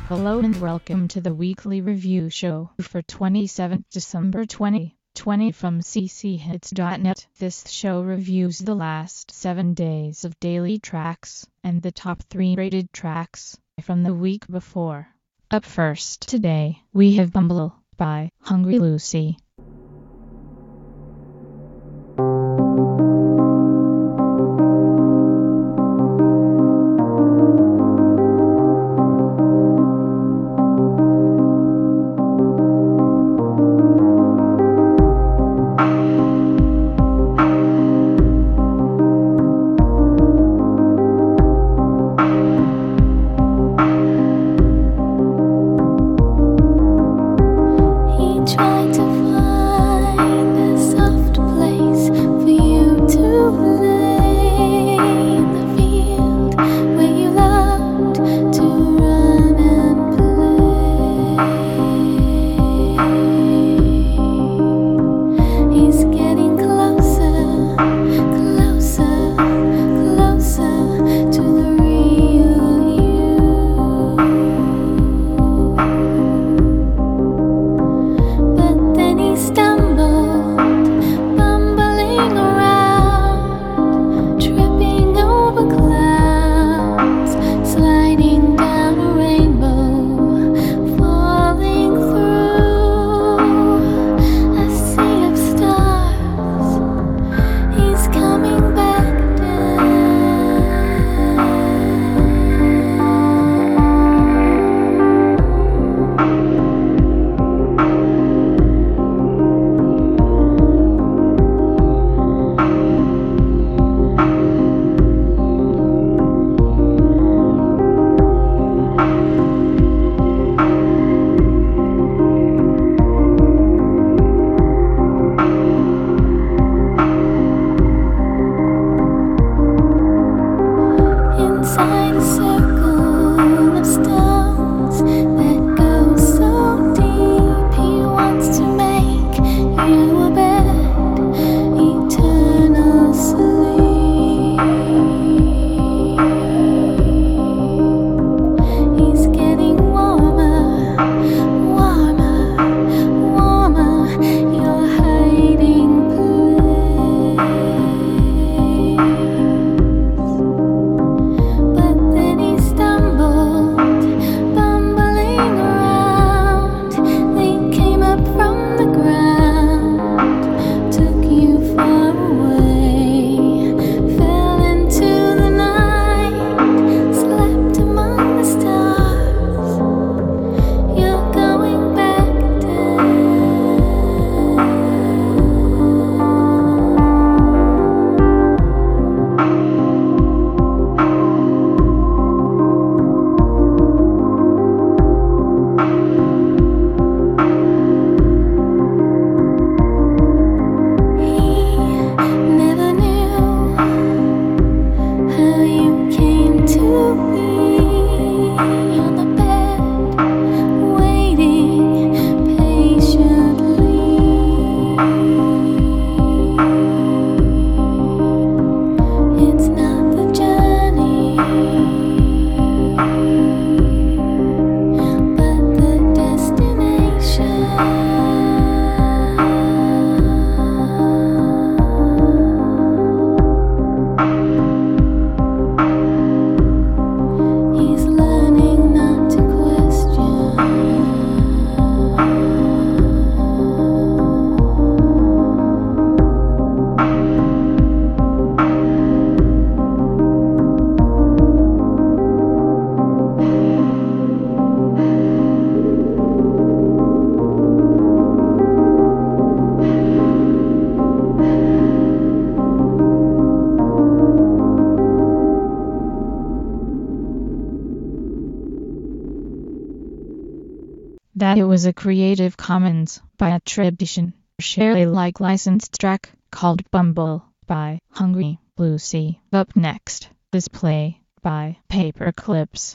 Hello and welcome to the weekly review show for 27th December 2020 from cchits.net. This show reviews the last 7 days of daily tracks and the top 3 rated tracks from the week before. Up first today, we have Bumble by Hungry Lucy. That it was a Creative Commons by attribution, share Alike licensed track called Bumble by Hungry Lucy. Up next is Play by Paperclips.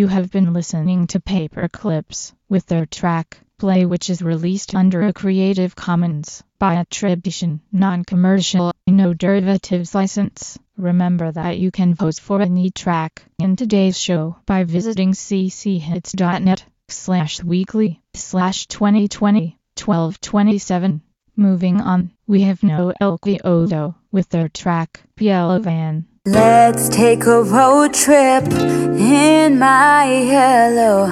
You have been listening to Paperclips with their track Play, which is released under a Creative Commons by attribution, non-commercial, no derivatives license. Remember that you can vote for any track in today's show by visiting cchits.net/weekly/2020-1227. Moving on, we have Noel Kyoto with their track Yellow Van. Let's take a road trip in my yellow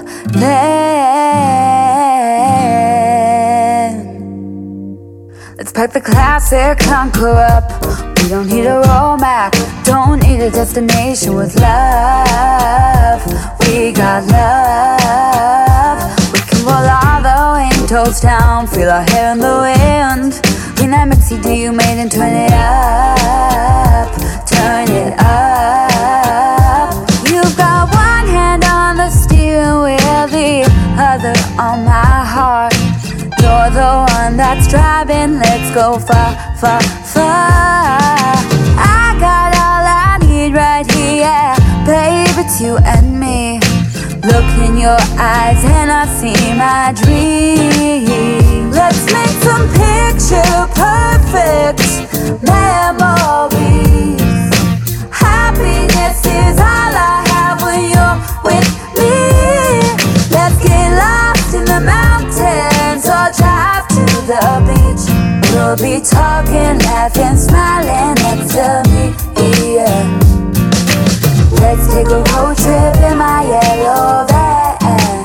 van. Let's pack the classic clunker up. We don't need a road map, don't need a destination with love. We got love. We can roll all the windows down, feel our hair in the wind. Bring that mix CD you made and turn it up. Turn it up. You've got one hand on the steering wheel, the other on my heart. You're the one that's driving, let's go far, far, far. I got all I need right here, yeah. Babe, it's you and me. Look in your eyes and I see my dream. Let's make some picture perfect memories. Happiness is all I have when you're with me. Let's get lost in the mountains or drive to the beach. We'll be talking, laughing, smiling next to me, yeah. Let's take a road trip in my yellow van.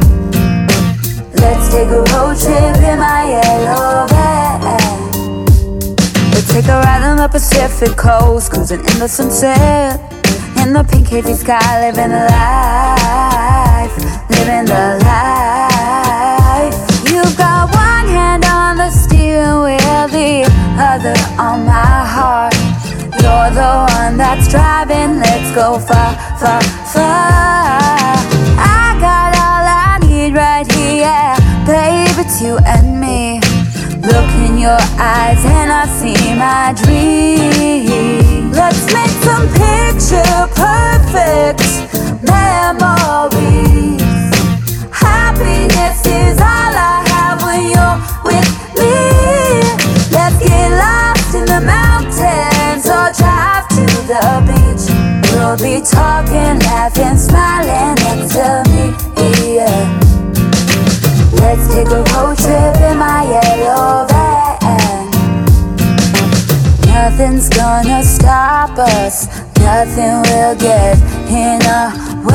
Let's take a road trip in my yellow van. Let's take a ride on the Pacific coast, cruising in the sunset, in the pink hazy sky, living the life, living the life. You've got one hand on the steering wheel, the other on my heart. You're the one that's driving, let's go far, far, far. I got all I need right here, yeah. Babe, it's you and me. Look in your eyes and I see my dream. Let's make some picture perfect memories. Happiness is all I have when you're with me. Let's get lost in the mountains or drive to the beach. We'll be talking, laughing, smiling next to me, yeah. Let's take a road trip in my yellow van. Nothing's gonna stop us, nothing will get in our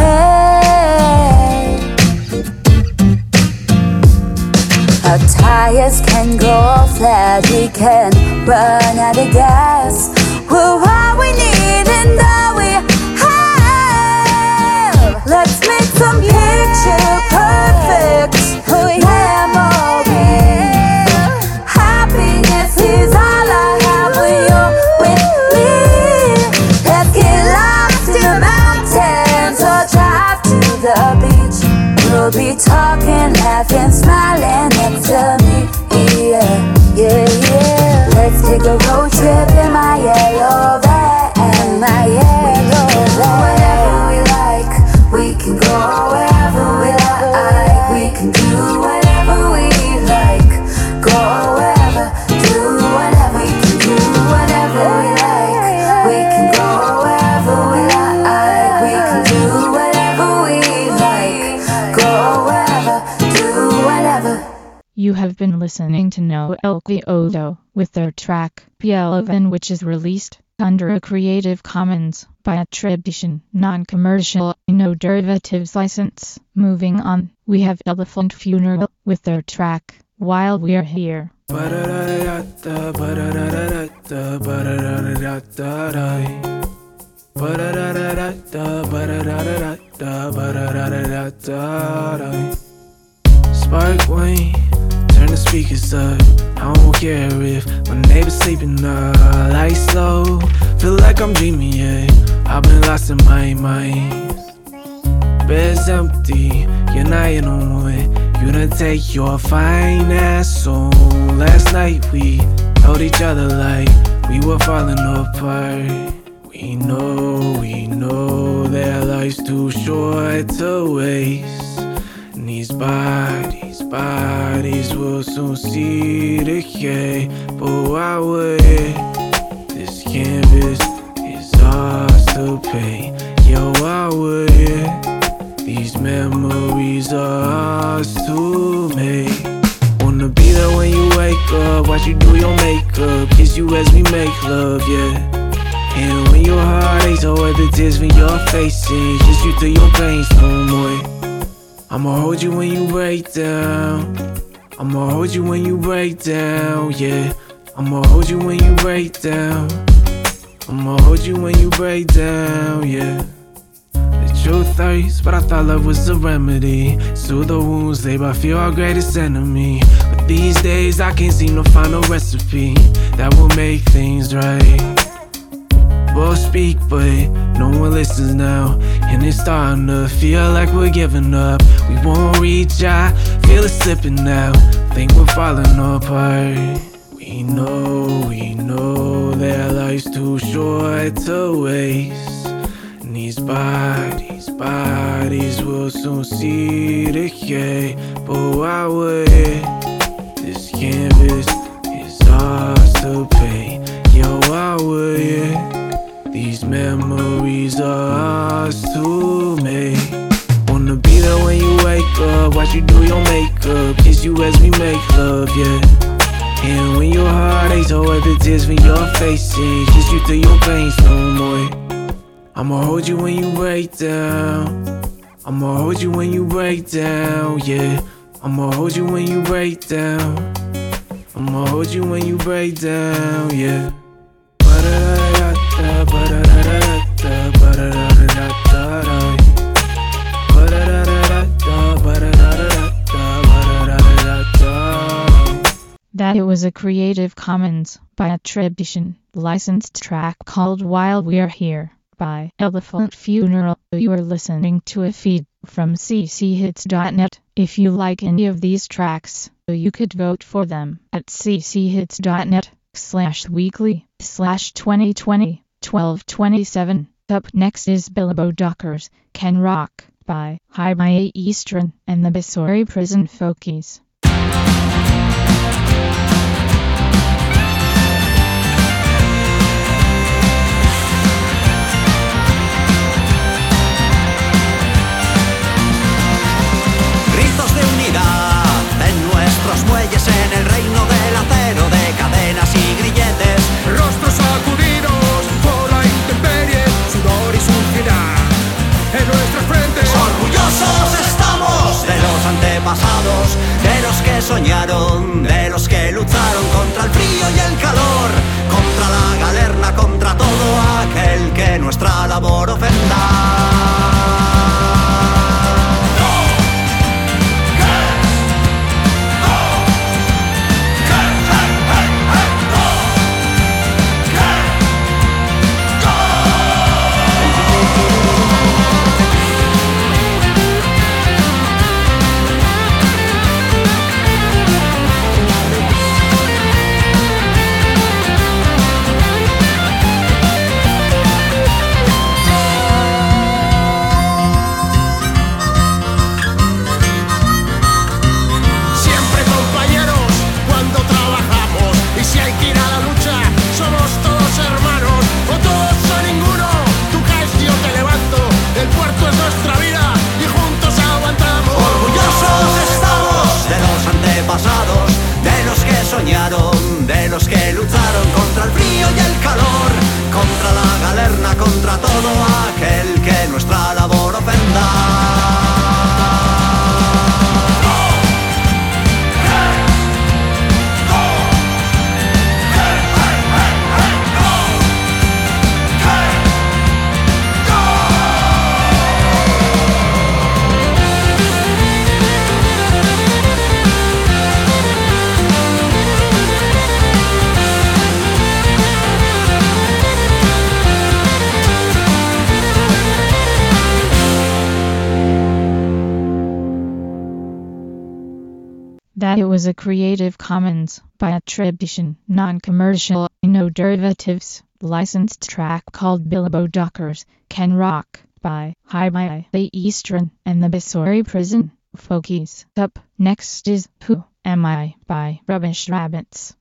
way. Our tires can go flat, we can run out of gas. We're all we need and all we have. Let's make some picture perfect memories. Happiness is all I have when you're with me. Let's get lost in the mountains or drive to the beach. We'll be talking, laughing, smiling next to me, yeah, yeah, yeah. Let's take a road trip in my yellow van, my yellow van. Whatever we like, we can go wherever we like. We can do whatever we like. Go wherever, do whatever. We can do whatever we like. We can go wherever we like. We can do whatever we like. Go wherever, do whatever. You have been listening to Noel Kyoto with their track Yellow Van, which is released under a Creative Commons by attribution, non-commercial, no derivatives license. Moving on, we have Elephant Funeral with their track While We're Here. Spark Wayne, turn the speakers up. I don't care if my neighbor's sleeping, lights low. Feel like I'm dreaming, yeah. I've been lost in my mind. Bed's empty, you're not in on one. You done take your fine ass on. Last night we held each other like we were falling apart. We know that life's too short to waste. And these bodies will soon see decay. But why would this canvas is ours to paint? Yo, why would these memories are ours to make? Wanna be there when you wake up, watch you do your makeup, kiss you as we make love, yeah. And when your heart aches, oh, wipe the tears from your face, and just you to your pain no more. I'ma hold you when you break down. I'ma hold you when you break down, yeah. I'ma hold you when you break down. I'ma hold you when you break down, yeah. The truth hurts, but I thought love was the remedy. Soothe the wounds, they I feel our greatest enemy. But these days I can't seem to find a recipe that will make things right. We'll speak, but no one listens now. And it's starting to feel like we're giving up. We won't reach, I feel it slipping now. Think we're falling apart. We know that life's too short to waste. And these bodies will soon see decay. But why would this canvas is ours to paint? Yo, why would these memories are ours to make? Wanna be there when you wake up, watch you do your makeup, kiss you as we make love, yeah. And when your heart aches, oh, wipe the tears from your face, and kiss you till your pain's no more. I'ma hold you when you break down. I'ma hold you when you break down, yeah. I'ma hold you when you break down. I'ma hold you when you break down, yeah. That it was a Creative Commons by attribution, licensed track called While We're Here by Elephant Funeral. You are listening to a feed from cchits.net. If you like any of these tracks, you could vote for them at cchits.net/weekly/2020-1227. Up next is Bilbo Dockers, Can Rock by High Eastern and the Basori Prison Folkies. En nuestros muelles, en el reino del acero, de cadenas y grilletes, rostros sacudidos por la intemperie, sudor y suciedad en nuestras frentes. Orgullosos estamos de los antepasados, de los que soñaron, de los que lucharon contra el frío y el calor, contra la galerna, contra todo aquel que nuestra labor ofenda. De los que lucharon contra el frío y el calor, contra la galerna, contra todo aquel que nuestra labor ofenda. That it was a Creative Commons by attribution, non-commercial, no derivatives, licensed track called Bilbo Dockers, Can Rock, by High by the Eastern and the Bissori Prison, Folkies. Up next is Who Am I by Rubbish Rabbits.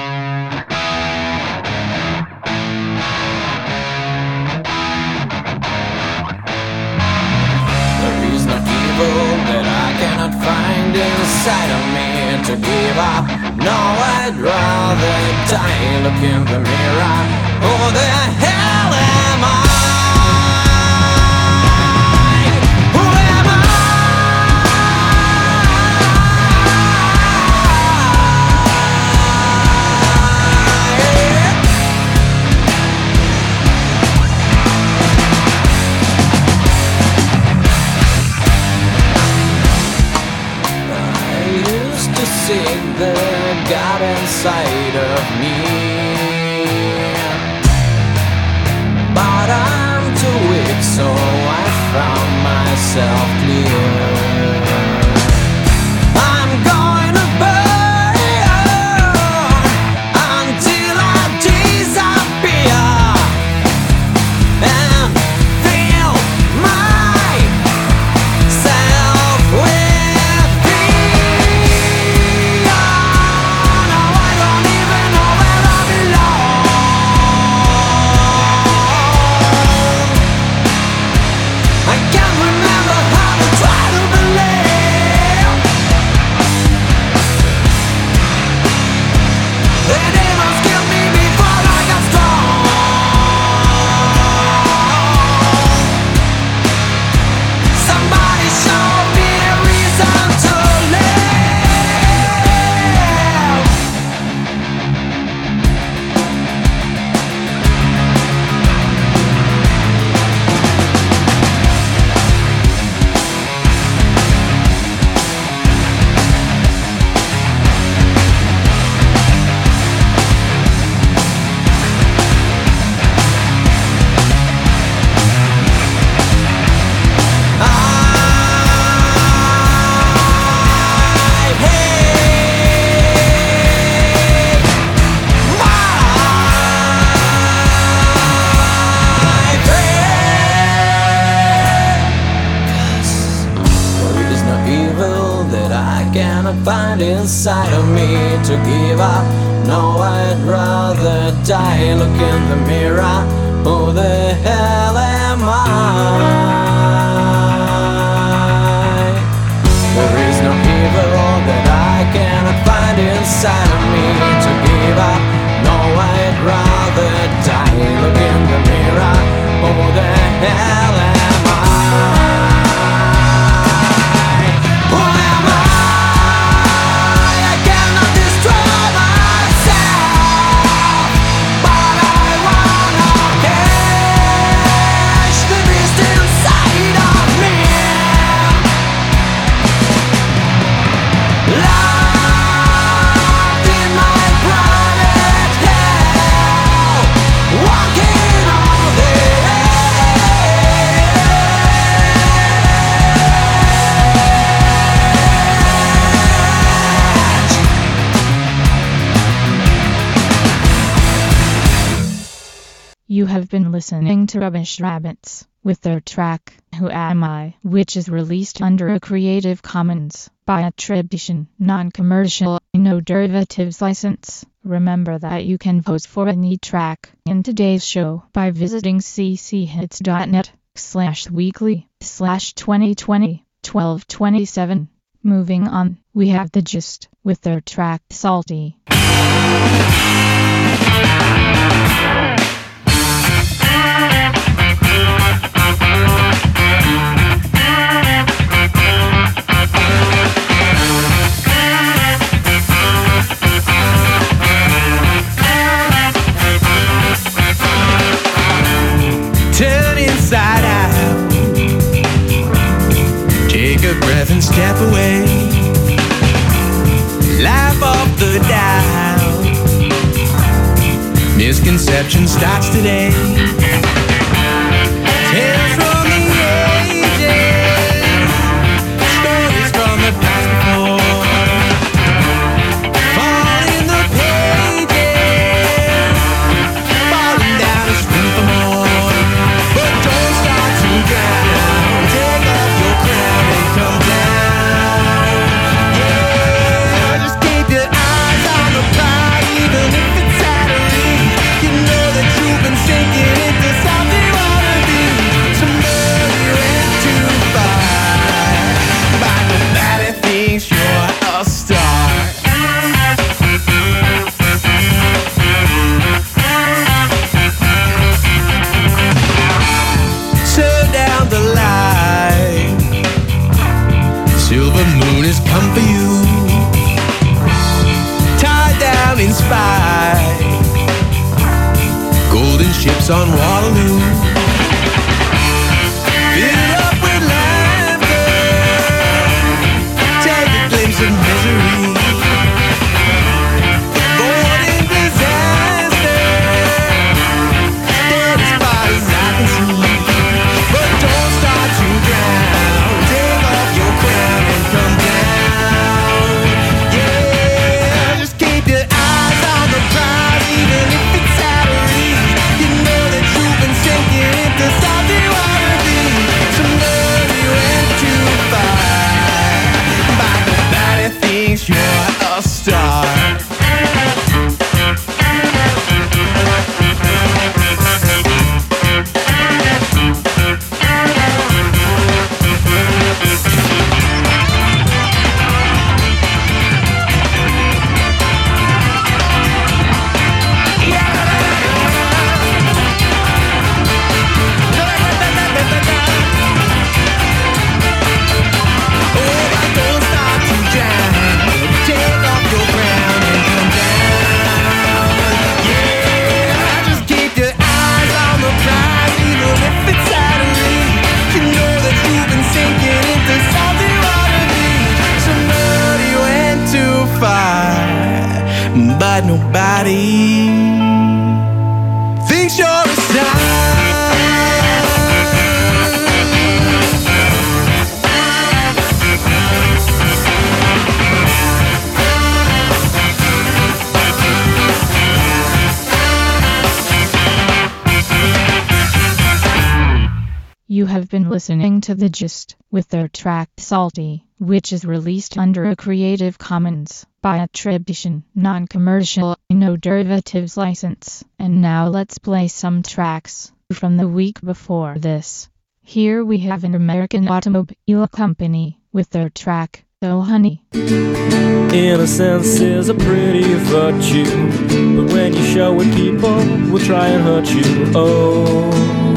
That I cannot find inside of me to give up. No, I'd rather die. Look in the mirror. Who the hell am I? Who am I? See the God inside of me, but I'm too weak, so I found myself clear. I'm going to burn until I disappear and feel myself with. Find inside of me to give up. No, I'd rather die. Look in the mirror. Who the hell am I? There is no evil that I cannot find inside of me to give up. No, I'd rather die. Look in the mirror. Who the hell am I? You have been listening to Rubbish Rabbits with their track Who Am I, which is released under a Creative Commons by attribution, non-commercial, no derivatives license. Remember that you can vote for any track in today's show by visiting cchits.net/weekly/2020-1227. Moving on, we have The Gist with their track Salty. Turn inside out, take a breath and step away, laugh off the doubt, misconception starts today. Tales from the ages, stories from the past before, fall in the pages, falling down you've been sinking into salty water deep. Somebody went too far, but nobody thinks you're a star. Turn down the light, silver moon has come for you. Tied down in spite, golden ships on Waterloo. Fill it up with laughter, take a glimpse of misery. Avoiding disaster, dead as far as I can see. But don't start to drown, take off your crown and come down. Yeah, just keep your eyes on the prize, even if it's out of reach. You know that you've been sinking into salty water deep. Somebody went too far, but nobody thinks you're a star. But nobody thinks you're a star. You have been listening to The Gist with their track Salty, which is released under a Creative Commons by attribution, non-commercial, no derivatives license. And now let's play some tracks from the week before this. Here we have an American automobile company with their track, Oh Honey. Innocence is a pretty virtue, but when you show it, people will try and hurt you. Oh,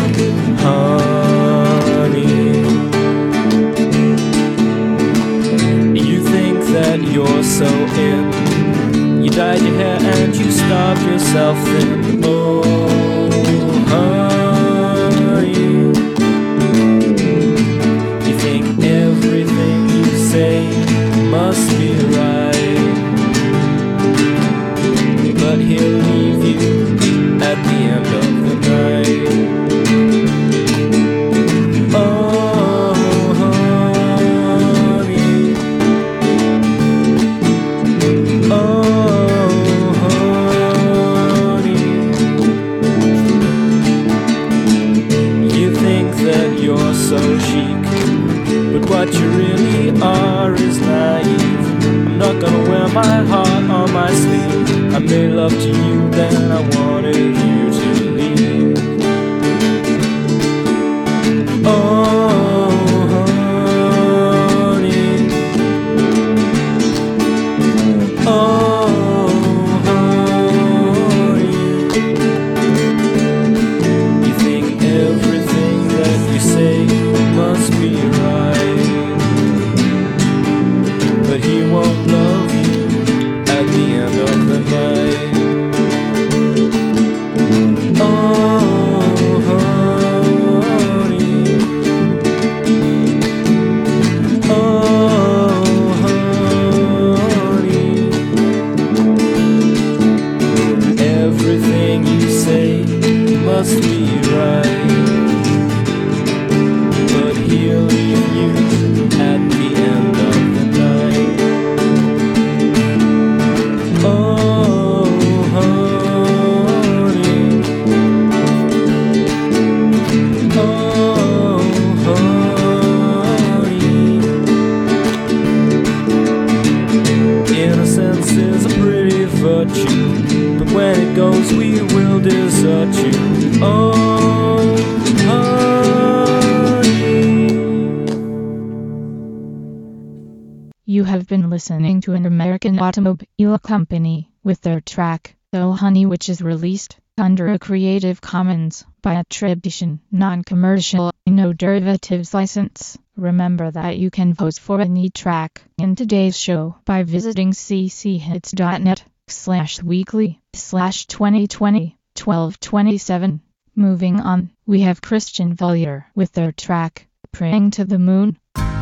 honey, you think that you're so in. You dyed your hair and you starved yourself thin. Oh, honey, you think everything you say must be right, but he'll leave you at the end of the night. Oh, honey, oh, honey, you think that you're so chic, but what you really are is naive. I'm not gonna wear my heart on my sleeve. I made love to you, then I wanted you to leave. Oh, honey, oh, honey, you think everything that you say must be right, but he won't love you at the end of the night. Oh, honey, oh, honey, everything you say must be right, but he'll leave you at the end of the night. Oh, honey, oh, honey, innocence is a pretty virtue, but when it goes we will desert you. You have been listening to an American Automobile Company with their track, Oh Honey, which is released under a Creative Commons by attribution, non-commercial, no derivatives license. Remember that you can vote for any track in today's show by visiting cchits.net/weekly/2020-1227. Moving on, we have Christian Valier with their track, Praying to the Moon.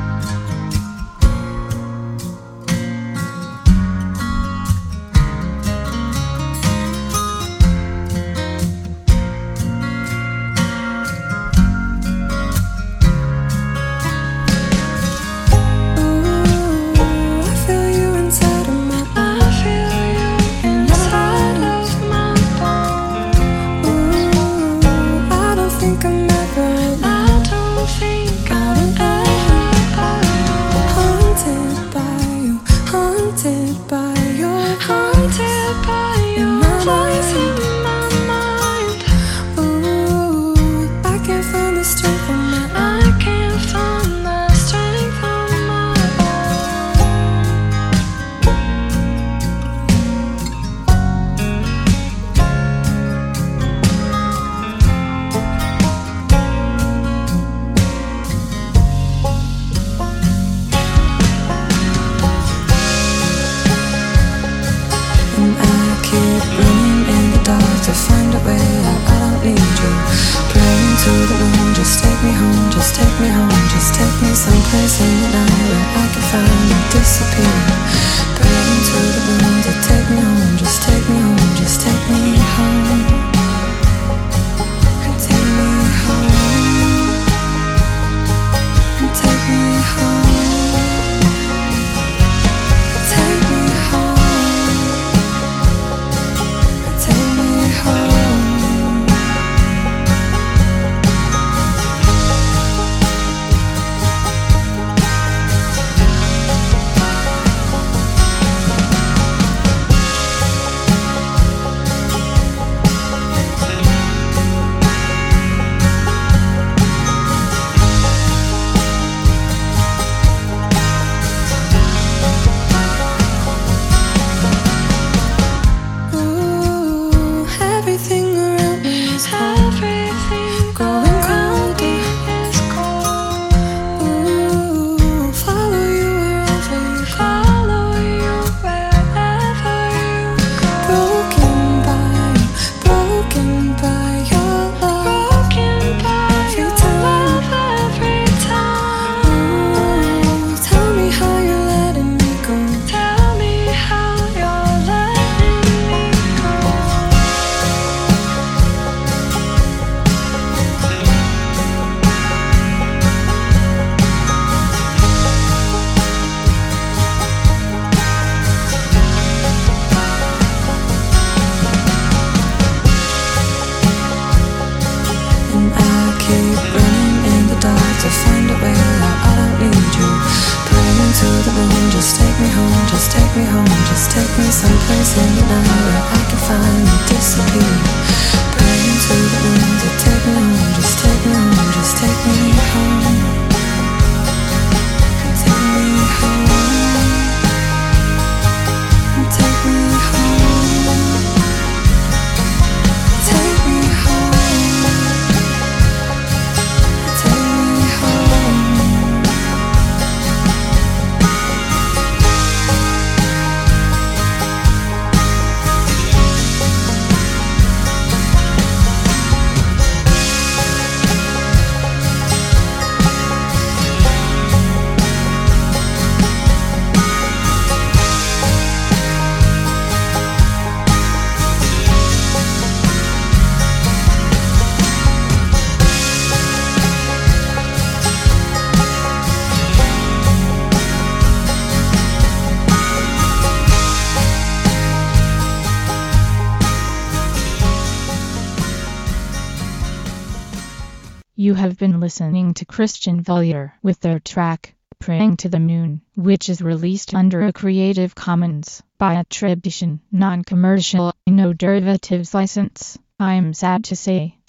You have been listening to Christian Valier with their track, Praying to the Moon, which is released under a Creative Commons by attribution, non-commercial, no derivatives license. I'm sad to say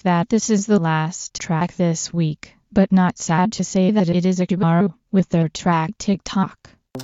that this is the last track this week, but not sad to say that it is Akibaru with their track TikTok.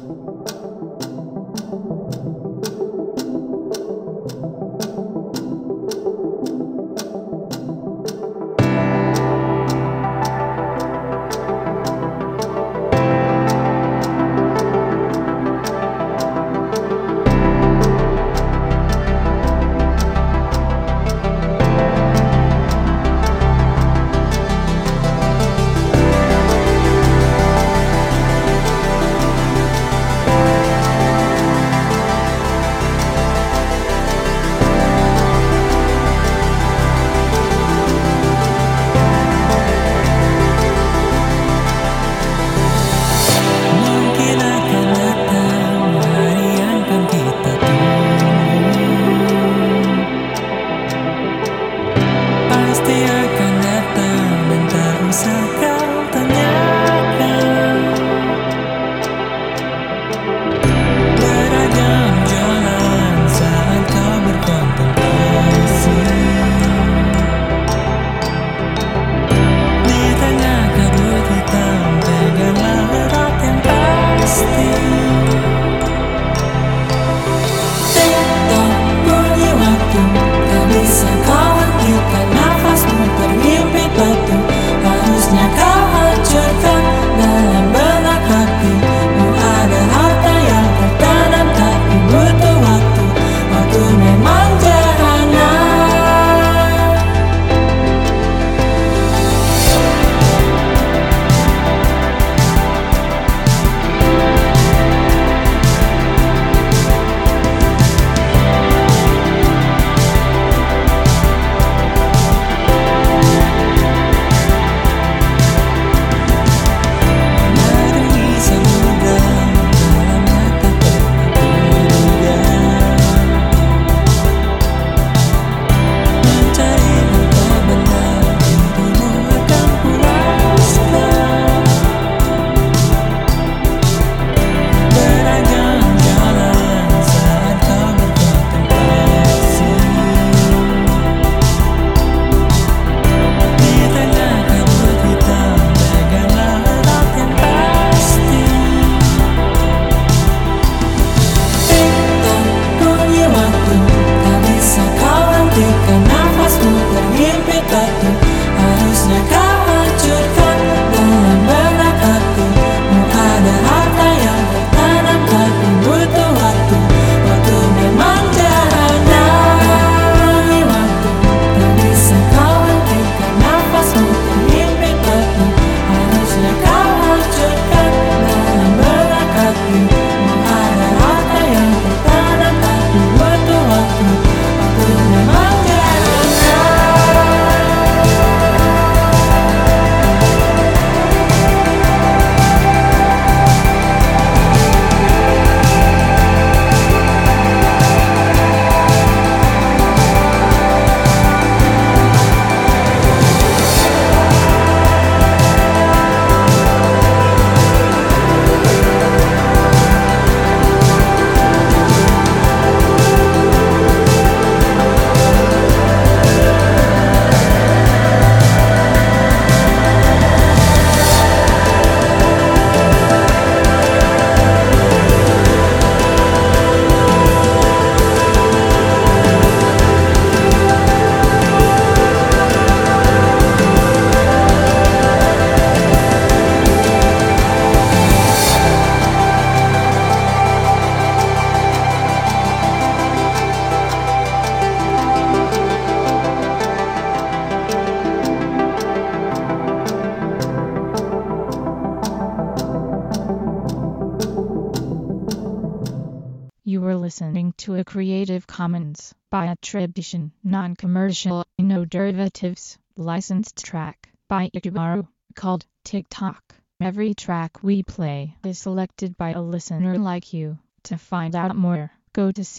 You were listening to a Creative Commons by attribution, non-commercial, no derivatives, licensed track by Akibaru, called TikTok. Every track we play is selected by a listener like you. To find out more, go to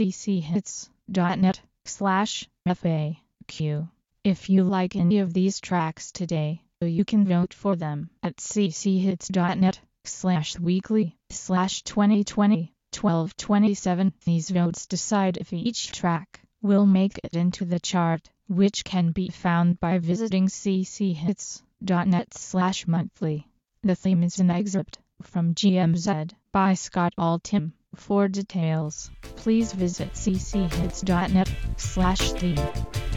cchits.net/FAQ. If you like any of these tracks today, you can vote for them at cchits.net/weekly/2020. 1227. These votes decide if each track will make it into the chart. which can be found by visiting cchits.net/monthly. The theme is an excerpt from GMZ by Scott Altham. For details, please visit cchits.net/theme.